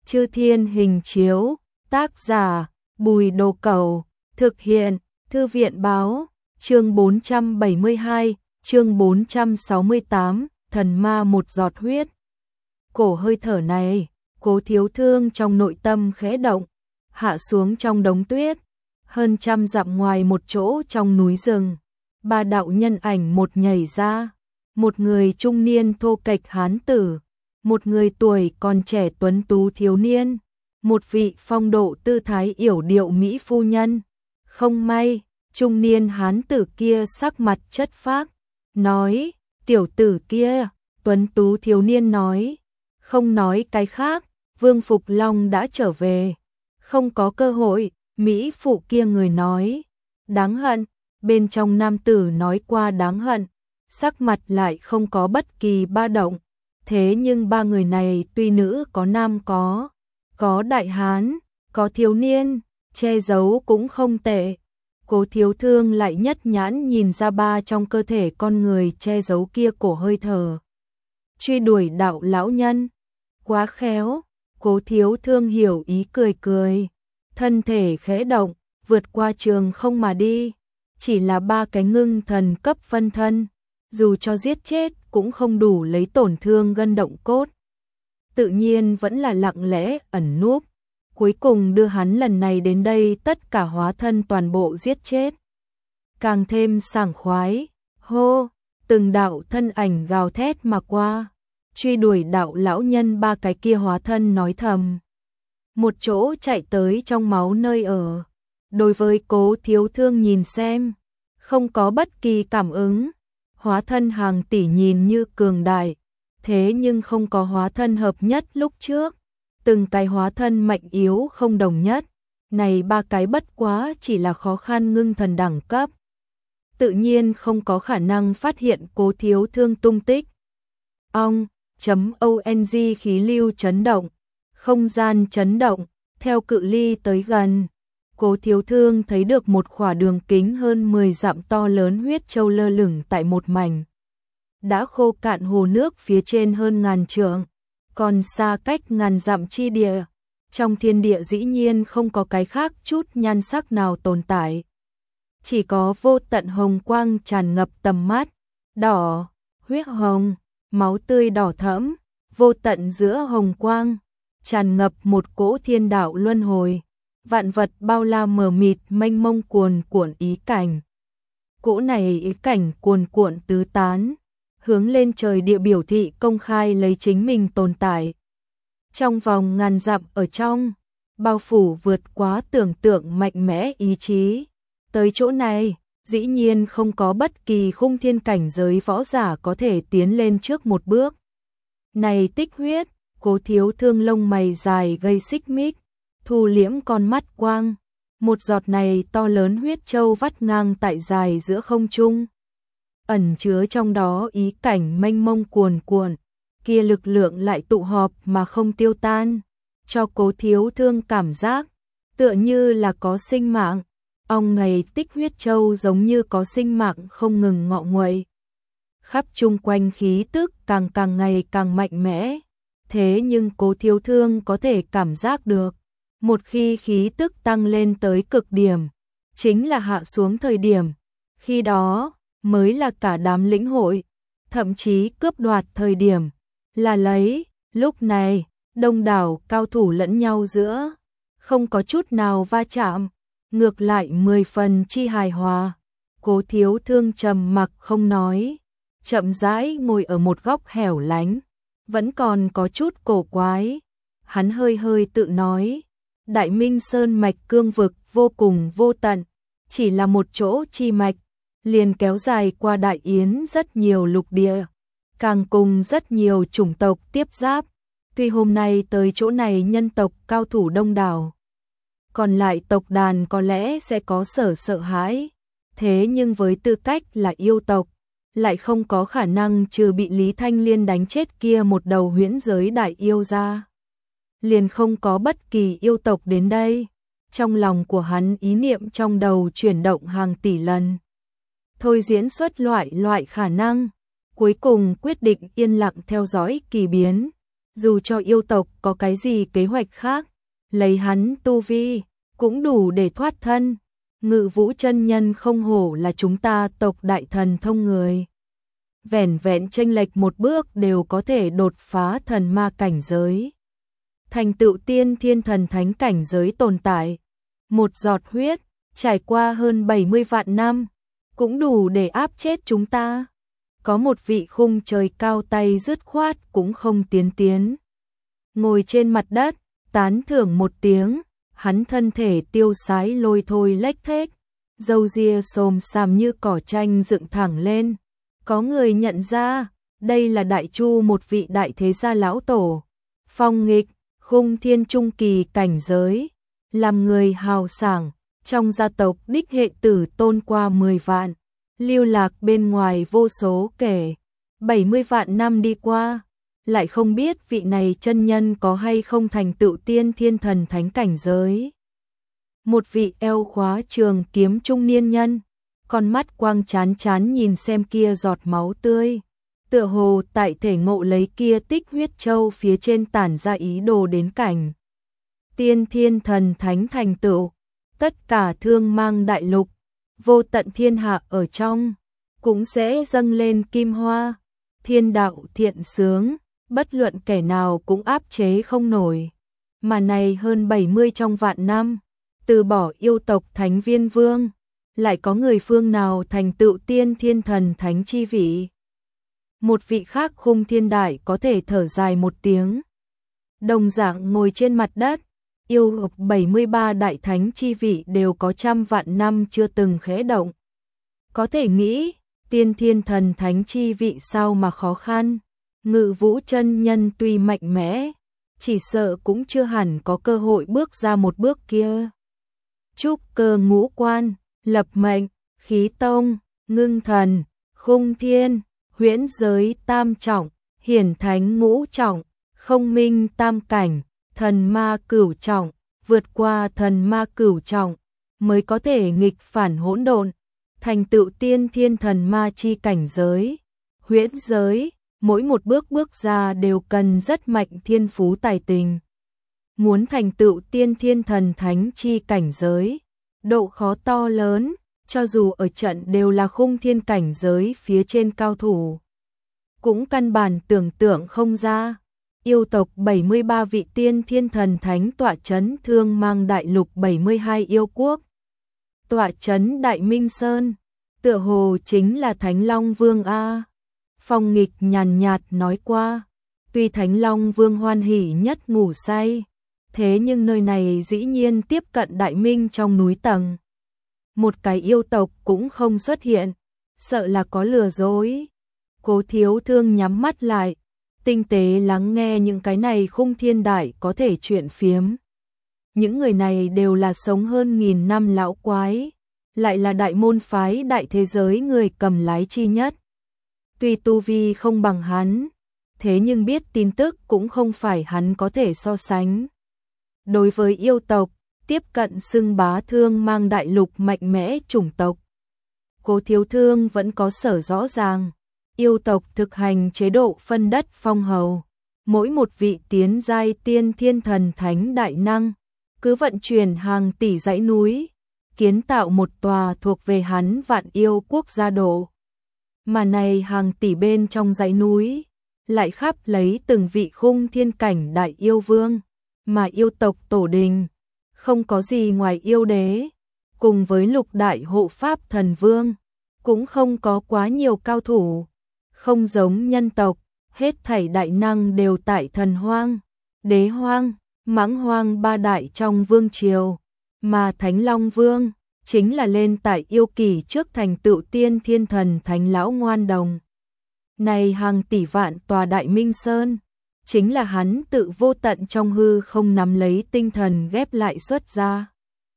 Chư Thiên Hình Chiếu, tác giả Bùi Đồ Cẩu, thực hiện Thư viện Báo, chương 472, chương 468, thần ma một giọt huyết. Cổ hơi thở này, Cố Thiếu Thương trong nội tâm khẽ động, hạ xuống trong đống tuyết, hơn trăm dặm ngoài một chỗ trong núi rừng. Ba đạo nhân ảnh một nhảy ra, một người trung niên thô kệch hán tử, một người tuổi còn trẻ tuấn tú thiếu niên, một vị phong độ tư thái yểu điệu mỹ phu nhân. Không may, trung niên hán tử kia sắc mặt chất phác, nói, tiểu tử kia, tuấn tú thiếu niên nói, không nói cái khác, Vương Phục Long đã trở về, không có cơ hội, mỹ phụ kia người nói, đáng hận, bên trong nam tử nói qua đáng hận, sắc mặt lại không có bất kỳ ba động, thế nhưng ba người này tuy nữ có nam có đại hán, có thiếu niên, che giấu cũng không tệ. Cố Thiếu Thương lại nhất nhãn nhìn ra ba trong cơ thể con người che giấu kia cổ hơi thở. Truy đuổi đạo lão nhân, quá khéo, Cố Thiếu Thương hiểu ý cười cười, thân thể khẽ động, vượt qua trường không mà đi, chỉ là ba cái ngưng thần cấp phân thân, dù cho giết chết cũng không đủ lấy tổn thương gân động cốt. Tự nhiên vẫn là lặng lẽ ẩn núp, cuối cùng đưa hắn lần này đến đây tất cả hóa thân toàn bộ giết chết. Càng thêm sảng khoái, hô, từng đạo thân ảnh gào thét mà qua, truy đuổi đạo lão nhân ba cái kia hóa thân nói thầm. Một chỗ chạy tới trong máu nơi ở, đối với Cố Thiếu Thương nhìn xem, không có bất kỳ cảm ứng, hóa thân hàng tỷ nhìn như cường đại, thế nhưng không có hóa thân hợp nhất lúc trước. Từng cái hóa thân mạnh yếu không đồng nhất, này ba cái bất quá chỉ là khó khăn ngưng thần đẳng cấp. Tự nhiên không có khả năng phát hiện Cố Thiếu Thương tung tích. Ong, .ong khí lưu chấn động, không gian chấn động, theo cự ly tới gần. Cố Thiếu Thương thấy được một khỏa đường kính hơn 10 dặm to lớn huyết châu lơ lửng tại một mảnh đã khô cạn hồ nước phía trên hơn ngàn trượng. Còn xa cách ngàn dặm chi địa, trong thiên địa dĩ nhiên không có cái khác chút nhan sắc nào tồn tại. Chỉ có vô tận hồng quang tràn ngập tầm mắt, đỏ, huyết hồng, máu tươi đỏ thẫm, vô tận giữa hồng quang, tràn ngập một cỗ thiên đạo luân hồi, vạn vật bao la mờ mịt mênh mông cuồn cuộn ý cảnh. Cỗ này ý cảnh cuồn cuộn tứ tán, hướng lên trời địa biểu thị công khai lấy chính mình tồn tại. Trong vòng ngàn dặm ở trong, bao phủ vượt quá tưởng tượng mạnh mẽ ý chí. Tới chỗ này, dĩ nhiên không có bất kỳ khung thiên cảnh giới võ giả có thể tiến lên trước một bước. Này tích huyết, Cố Thiếu Thương lông mày dài gây xích mích, thu liễm con mắt quang. Một giọt này to lớn huyết châu vắt ngang tại dài giữa không trung, ẩn chứa trong đó ý cảnh mênh mông cuồn cuộn, kia lực lượng lại tụ họp mà không tiêu tan, cho Cố Thiếu Thương cảm giác tựa như là có sinh mạng. Ong này tích huyết châu giống như có sinh mạng không ngừng ngọ nguậy, khắp chung quanh khí tức càng ngày càng mạnh mẽ. Thế nhưng Cố Thiếu Thương có thể cảm giác được, một khi khí tức tăng lên tới cực điểm, chính là hạ xuống thời điểm, khi đó mới là cả đám lĩnh hội, thậm chí cướp đoạt thời điểm, là lấy. Lúc này, đông đảo cao thủ lẫn nhau giữa, không có chút nào va chạm, ngược lại 10 phần chi hài hòa. Cố Thiếu Thương trầm mặc không nói, chậm rãi ngồi ở một góc hẻo lánh, vẫn còn có chút cổ quái. Hắn hơi tự nói, Đại Minh Sơn mạch cương vực vô cùng vô tận, chỉ là một chỗ chi mạch, liền kéo dài qua Đại Yến rất nhiều lục địa, càng cùng rất nhiều chủng tộc tiếp giáp. Tuy hôm nay tới chỗ này nhân tộc cao thủ đông đảo, còn lại tộc đàn có lẽ sẽ có sợ hãi, thế nhưng với tư cách là yêu tộc, lại không có khả năng trừ bị Lý Thanh Liên đánh chết kia một đầu huyễn giới đại yêu ra. Liền không có bất kỳ yêu tộc đến đây. Trong lòng của hắn ý niệm trong đầu chuyển động hàng tỷ lần, thôi diễn xuất loại khả năng, cuối cùng quyết định yên lặng theo dõi kỳ biến. Dù cho yêu tộc có cái gì kế hoạch khác, lấy hắn tu vi, cũng đủ để thoát thân. Ngự Vũ chân nhân không hổ là chúng ta tộc đại thần thông người. Vẻn vẹn chênh lệch một bước đều có thể đột phá thần ma cảnh giới. Thành tựu tiên thiên thần thánh cảnh giới tồn tại. Một giọt huyết, trải qua hơn 70 vạn năm, cũng đủ để áp chết chúng ta. Có một vị khung trời cao tay dứt khoát cũng không tiến. Ngồi trên mặt đất, tán thưởng một tiếng, hắn thân thể tiêu sái lôi thôi lếch thếch, râu ria xồm xàm như cỏ tranh dựng thẳng lên. Có người nhận ra, đây là Đại Chu, một vị đại thế gia lão tổ. Phong nghịch, khung thiên trung kỳ cảnh giới, làm người hào sảng, trong gia tộc đích hệ tử tôn qua 10 vạn, lưu lạc bên ngoài vô số kể. 70 vạn năm đi qua, lại không biết vị này chân nhân có hay không thành tựu tiên thiên thần thánh cảnh giới. Một vị eo khóa trường kiếm trung niên nhân, con mắt quang chán nhìn xem kia giọt máu tươi, tựa hồ tại thể ngộ lấy kia tích huyết châu phía trên tản ra ý đồ đến cảnh tiên thiên thần thánh thành tựu. Tất cả thương mang đại lục, vô tận thiên hạ ở trong, cũng sẽ dâng lên kim hoa, thiên đạo thiện sướng, bất luận kẻ nào cũng áp chế không nổi. Mà này hơn 70 trong vạn năm, từ bỏ yêu tộc Thánh Viên Vương, lại có người phương nào thành tựu tiên thiên thần thánh chi vị. Một vị khác khung thiên đại có thể thở dài một tiếng. Đồng dạng ngồi trên mặt đất, yêu tộc 73 đại thánh chi vị đều có trăm vạn năm chưa từng khẽ động. Có thể nghĩ, tiên thiên thần thánh chi vị sao mà khó khăn. Ngự Vũ chân nhân tuy mạnh mẽ, chỉ sợ cũng chưa hẳn có cơ hội bước ra một bước kia. Trúc cơ ngũ quan, lập mệnh, khí tông, ngưng thần, khung thiên, huyễn giới tam trọng, hiển thánh ngũ trọng, không minh tam cảnh, thần ma cửu trọng, vượt qua thần ma cửu trọng, mới có thể nghịch phản hỗn độn, thành tựu tiên thiên thần ma chi cảnh giới. Huyễn giới, mỗi một bước ra đều cần rất mạnh thiên phú tài tình. Muốn thành tựu tiên thiên thần thánh chi cảnh giới, độ khó to lớn, cho dù ở trận đều là khung thiên cảnh giới phía trên cao thủ, cũng căn bản tưởng tượng không ra. Yêu tộc 73 vị tiên thiên thần thánh tọa chấn thương mang đại lục 72 yêu quốc. Tọa chấn Đại Minh Sơn, tựa hồ chính là Thánh Long Vương A. Phong nghịch nhàn nhạt nói qua, tuy Thánh Long Vương hoan hỉ nhất ngủ say, thế nhưng nơi này dĩ nhiên tiếp cận Đại Minh trong núi tầng. Một cái yêu tộc cũng không xuất hiện, sợ là có lừa dối. Cố Thiếu Thương nhắm mắt lại, tinh tế lắng nghe những cái này khung thiên đại có thể chuyện phiếm. Những người này đều là sống hơn 1000 năm lão quái, lại là đại môn phái đại thế giới người cầm lái chi nhất. Tuy tu vi không bằng hắn, thế nhưng biết tin tức cũng không phải hắn có thể so sánh. Đối với yêu tộc, tiếp cận xưng bá thương mang đại lục mạnh mẽ chủng tộc, Cố Thiếu Thương vẫn có sở rõ ràng. Yêu tộc thực hành chế độ phân đất phong hầu, mỗi một vị tiến giai tiên thiên thần thánh đại năng, cứ vận chuyển hàng tỷ dãy núi, kiến tạo một tòa thuộc về hắn vạn yêu quốc gia độ. Mà này hàng tỷ bên trong dãy núi, lại khắp lấy từng vị khung thiên cảnh đại yêu vương, mà yêu tộc tổ đình, không có gì ngoài yêu đế, cùng với lục đại hộ pháp thần vương, cũng không có quá nhiều cao thủ. Không giống nhân tộc, hết thảy đại năng đều tại thần hoang, đế hoang, mãng hoang ba đại trong vương triều, mà Thánh Long Vương chính là lên tại yêu kỳ trước thành tựu tiên thiên thần thánh lão ngoan đồng. Này hàng tỷ vạn tòa Đại Minh Sơn, chính là hắn tự vô tận trong hư không nắm lấy tinh thần ghép lại xuất ra.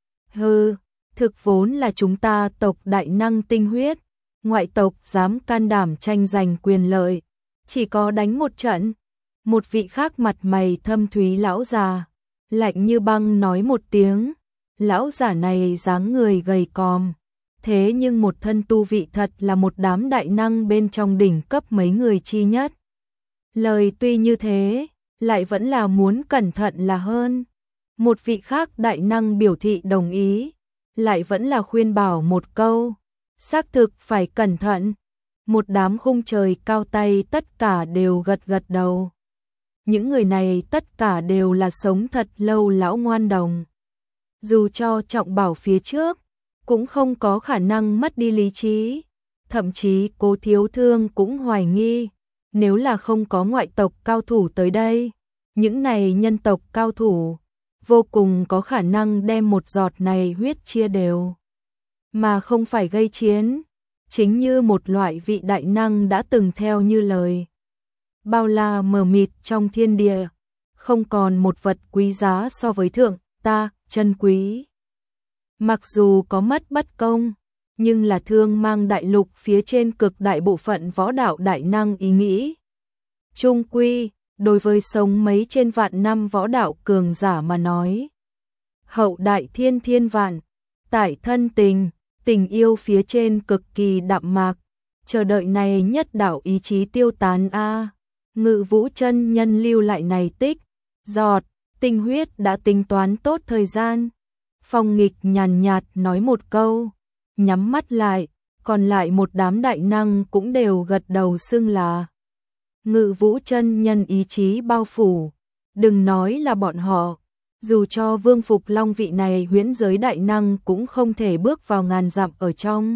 Thực vốn là chúng ta tộc đại năng tinh huyết, ngoại tộc dám can đảm tranh giành quyền lợi, chỉ có đánh một trận. Một vị khác mặt mày thâm thúy lão già, lạnh như băng nói một tiếng. Lão giả này dáng người gầy còm, thế nhưng một thân tu vị thật là một đám đại năng bên trong đỉnh cấp mấy người chi nhất. Lời tuy như thế, lại vẫn là muốn cẩn thận là hơn. Một vị khác đại năng biểu thị đồng ý, lại vẫn là khuyên bảo một câu, xác thực phải cẩn thận. Một đám khung trời cao tay tất cả đều gật gật đầu. Những người này tất cả đều là sống thật lâu lão ngoan đồng. Dù cho trọng bảo phía trước, cũng không có khả năng mất đi lý trí. Thậm chí Cố Thiếu Thương cũng hoài nghi, nếu là không có ngoại tộc cao thủ tới đây, những này nhân tộc cao thủ vô cùng có khả năng đem một giọt này huyết chia đều, mà không phải gây chiến, chính như một loại vị đại năng đã từng theo như lời. Bao la mờ mịt trong thiên địa, không còn một vật quý giá so với thượng ta chân quý. Mặc dù có mất bất công, nhưng là thương mang đại lục phía trên cực đại bộ phận võ đạo đại năng ý nghĩ. Trung quy, đối với sống mấy trên vạn năm võ đạo cường giả mà nói, hậu đại thiên thiên vạn, tại thân tình, tình yêu phía trên cực kỳ đạm mạc, chờ đợi này nhất đạo ý chí tiêu tán a. Ngự Vũ chân nhân lưu lại này tích, giọt, tinh huyết đã tính toán tốt thời gian. Phong Nghịch nhàn nhạt nói một câu, nhắm mắt lại, còn lại một đám đại năng cũng đều gật đầu xưng là. Ngự Vũ chân nhân ý chí bao phủ, đừng nói là bọn họ, dù cho Vương Phục Long vị này huyễn giới đại năng cũng không thể bước vào ngàn dặm ở trong.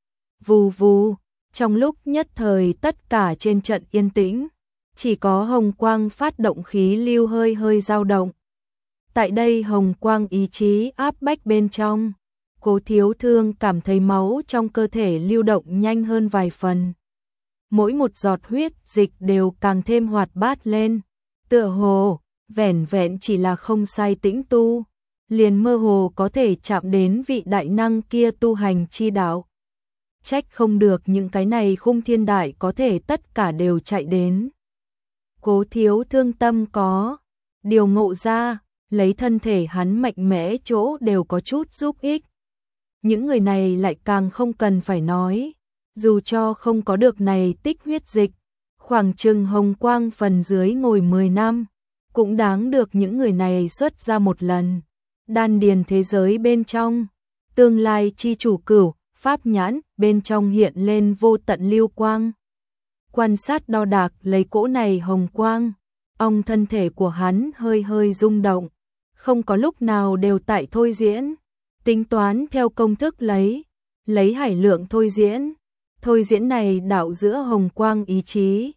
Vù vù, trong lúc nhất thời tất cả trên trận yên tĩnh, chỉ có hồng quang phát động khí lưu hơi hơi dao động. Tại đây hồng quang ý chí áp bách bên trong, Cố Thiếu Thương cảm thấy máu trong cơ thể lưu động nhanh hơn vài phần. Mỗi một giọt huyết dịch đều càng thêm hoạt bát lên, tựa hồ, vẻn vẹn chỉ là không sai tĩnh tu, liền mơ hồ có thể chạm đến vị đại năng kia tu hành chi đạo. Trách không được những cái này khung thiên đại có thể tất cả đều chạy đến. Cố Thiếu Thương tâm có điều ngộ ra, lấy thân thể hắn mạnh mẽ chỗ đều có chút giúp ích. Những người này lại càng không cần phải nói, dù cho không có được này tích huyết dịch, khoảng chừng hồng quang phần dưới ngồi 10 năm, cũng đáng được những người này xuất ra một lần. Đan điền thế giới bên trong, tương lai chi chủ cửu, pháp nhãn bên trong hiện lên vô tận lưu quang. Quan sát đo đạc lấy cỗ này hồng quang, ong thân thể của hắn hơi hơi rung động, không có lúc nào đều tại thôi diễn, tính toán theo công thức lấy hải lượng thôi diễn này đạo giữa hồng quang ý chí,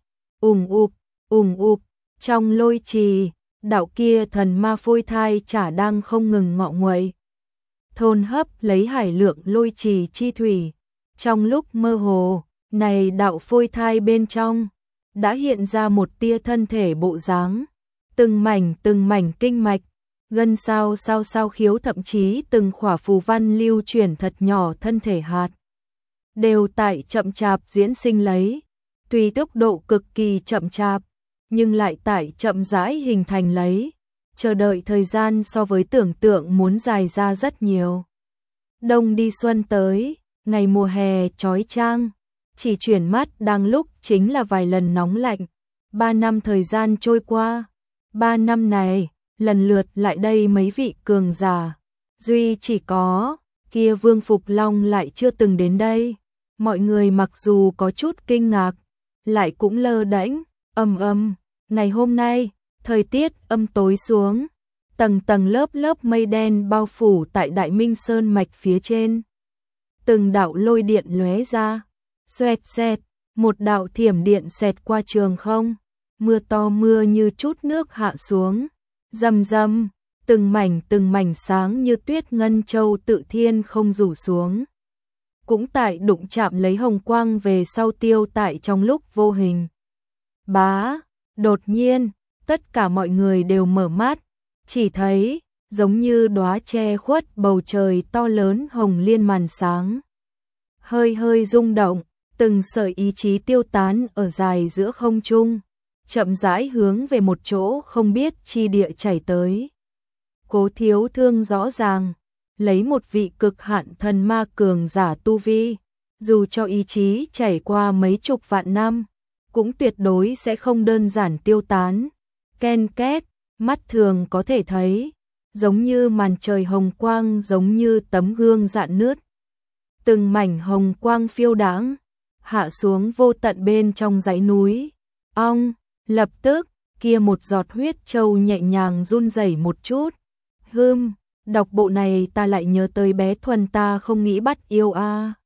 ùng ụp, trong lôi trì, đạo kia thần ma phôi thai chả đang không ngừng ngọ nguậy. Thôn hấp lấy hải lượng lôi trì chi thủy, trong lúc mơ hồ, này đạo phôi thai bên trong, đã hiện ra một tia thân thể bộ dáng, từng mảnh kinh mạch, gân sao khiếu thậm chí từng khỏa phù văn lưu chuyển thật nhỏ thân thể hạt. Đều tại chậm chạp diễn sinh lấy, tuy tốc độ cực kỳ chậm chạp, nhưng lại tại chậm rãi hình thành lấy, chờ đợi thời gian so với tưởng tượng muốn dài ra rất nhiều. Đông đi xuân tới, ngày mùa hè chói chang, chỉ chuyển mắt đang lúc chính là vài lần nóng lạnh. 3 năm thời gian trôi qua, 3 năm này, lần lượt lại đây mấy vị cường giả, duy chỉ có kia Vương Phục Long lại chưa từng đến đây. Mọi người mặc dù có chút kinh ngạc, lại cũng lơ đễnh, ngày hôm nay, thời tiết âm tối xuống, tầng lớp mây đen bao phủ tại Đại Minh Sơn mạch phía trên. Từng đạo lôi điện lóe ra, xoẹt xẹt, một đạo thiểm điện xẹt qua trường không, mưa to mưa như chút nước hạ xuống, rầm rầm, từng mảnh sáng như tuyết ngân châu tự thiên không rủ xuống. Cũng tại đụng chạm lấy hồng quang về sau tiêu tại trong lúc vô hình. Đột nhiên, tất cả mọi người đều mở mắt, chỉ thấy, giống như đóa che khuất bầu trời to lớn hồng liên màn sáng. Hơi hơi rung động, từng sợi ý chí tiêu tán ở dài giữa không trung, chậm rãi hướng về một chỗ không biết chi địa chảy tới. Cố Thiếu Thương rõ ràng, lấy một vị cực hạn thần ma cường giả tu vi, dù cho ý chí chảy qua mấy chục vạn năm, cũng tuyệt đối sẽ không đơn giản tiêu tán. ken két, mắt thường có thể thấy, giống như màn trời hồng quang, giống như tấm gương rạn nứt. Từng mảnh hồng quang phiêu đãng hạ xuống vô tận bên trong dãy núi. Ong, lập tức, kia một giọt huyết châu nhẹ nhàng run rẩy một chút. Đọc bộ này ta lại nhớ tới bé Thuần ta không nghĩ bắt yêu a.